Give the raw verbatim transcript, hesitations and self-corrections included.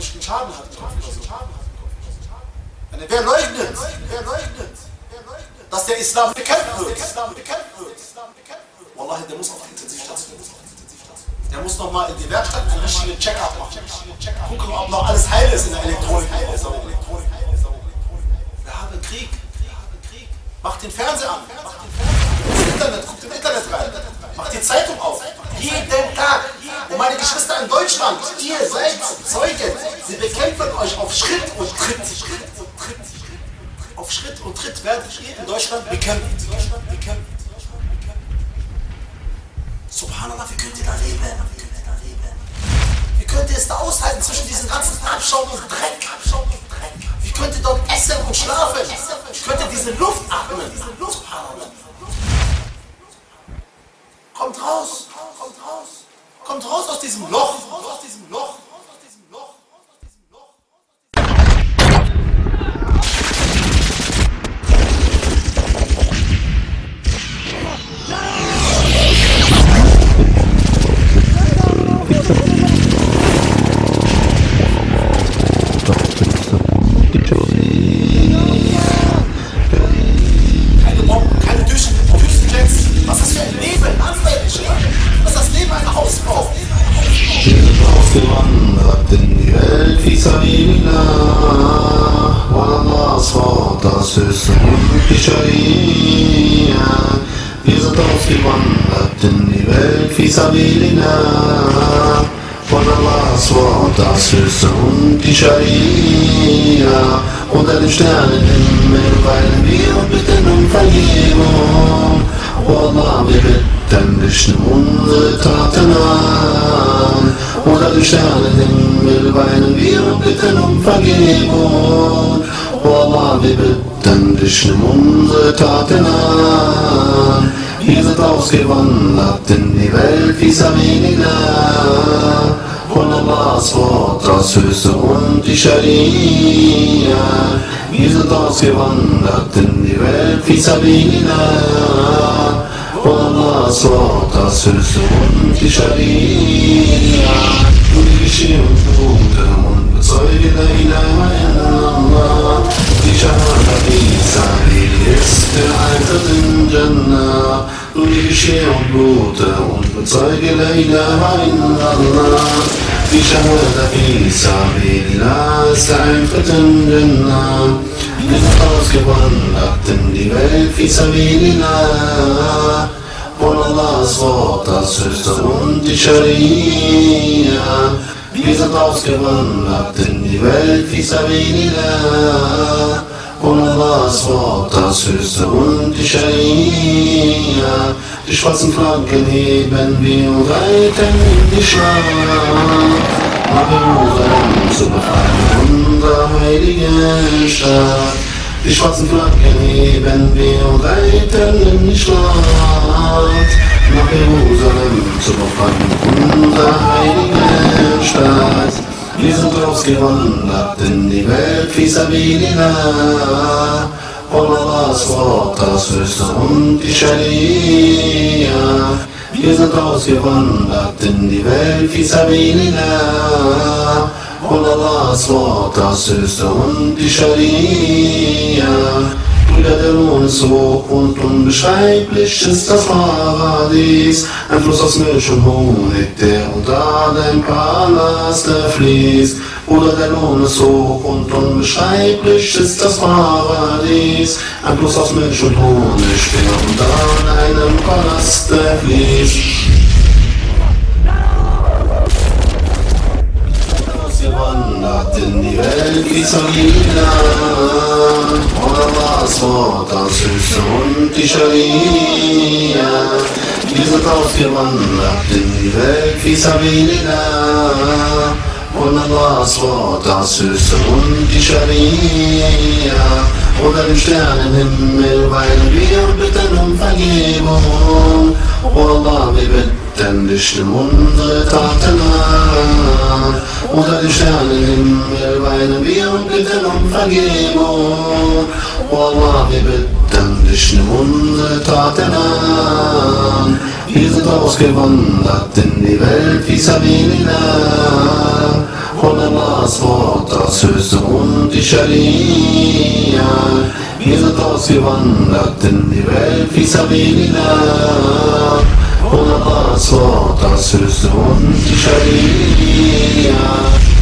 nicht Schaden hat. Wer leugnet, wer leugnet, dass der Islam bekämpft wird, Wallahi, der muss auf Intensivstation. Der muss nochmal in die Werkstatt einen richtigen Check-up machen. Gucken, ob noch alles heil ist in der Elektronik. Wir haben Krieg. Macht den Fernseher an. Macht das Internet, guckt im Internet rein. Macht die Zeitung auf. Jeden Tag. Und meine Geschwister in Deutschland, ihr seid Zeugen. Sie bekämpfen euch auf Schritt und Tritt. Auf Schritt und Tritt werdet ihr in Deutschland bekämpft. Subhanallah, wie könnt ihr da leben? Wie könnt ihr es da aushalten zwischen diesen ganzen Abschaum und Dreck? Wie könnt ihr dort essen und schlafen? Wie könnt ihr diese Luft atmen? Subhanallah. Kommt raus, kommt raus, kommt raus aus diesem Loch, aus diesem Loch. Keine Bomben, keine Düsen, Düsenjets. Was ist das für ein Leben? Was ist das Leben einer Hausfrau? Wir sind ausgewandert in die Welt, Fisabilillah. Allahs Wort, das höchste und die Scharia. Wir sind ausgewandert in die Welt, Fisabilillah. Allahs Wort, das höchste und die Scharia. Unter den Sternenhimmel weilen wir und bitten um Vergebung. Allah, wir bitten dich, nimm unsere Taten an. Unter den Sternenhimmel weinen wir und bitten um Vergebung. Allah, wir bitten dich, nimm unsere Taten an. Wir sind ausgewandert in die Welt, Fisabilillah. Von Allahs Wort, das höchste und die Scharia. Wir sind ausgewandert in die Welt, Fisabilillah. Von Allahs Wort, das höchste und die Scharia. Und die Geschirr und Flute und bezeuge la ilaha illallah. Die Shahada Isa, die ist der Eintritt in Jannah. Und die Geschirr und Blute und bezeuge la ilaha illallah. Die Shahada Isa, Billah ist der Eintritt in Jannah. Wir sind ausgewandert in die Welt, Fisabilillah. Von Allahs Wort, das höchste und die Scharia. Wir sind ausgewandert in die Welt, Fisabilillah. Von Allahs Wort, das höchste und die Scharia. Die schwarzen Flaggen heben wir und reiten in die Schlacht. Nach Jerusalem zu befreien, unsere heilige Stadt. Die schwarzen Flaggen heben wir und reiten in die Schlacht. Nach Jerusalem zu befreien, unsere heilige Stadt. Wir sind ausgewandert in die Welt, Fisabilillah. Von Allahs Wort, das höchste und die Scharia. Wir sind ausgewandert in die Welt, Fisabilillah. Von Allahs Wort, das höchste und die Scharia. Brüder, der Lohn ist hoch und unbeschreiblich ist das Paradies. Ein Fluss aus Milch und Honig, der unter dein Palast fließt. Bruder, der Lohn ist hoch und unbeschreiblich ist das Paradies. Ein Fluss aus Milch und Honig, der unter deinem Palast fließt. Ausgewandert in die Welt, Fisabilillah. Allahs Wort, das höchste und die Scharia. Wir sind ausgewandert in die Welt, Fisabilillah. Von Allahs Wort, das höchste und die Scharia. Unter den Sternenhimmel weinen wir und bitten um Vergebung. Oh Allah, wir bitten dich, nimm unsere Taten an. Unter den Sternenhimmel weinen wir und bitten um Vergebung. Oh Allah, wir bitten dich, nimm unsere Taten an. Wir sind ausgewandert in die Welt, Fisabilillah. und Allahs Wort, das Höchste und die Scharia. Wir sind ausgewandert in die Welt, wie Sabilillah. Und Allahs Wort, das Höchste und die Scharia.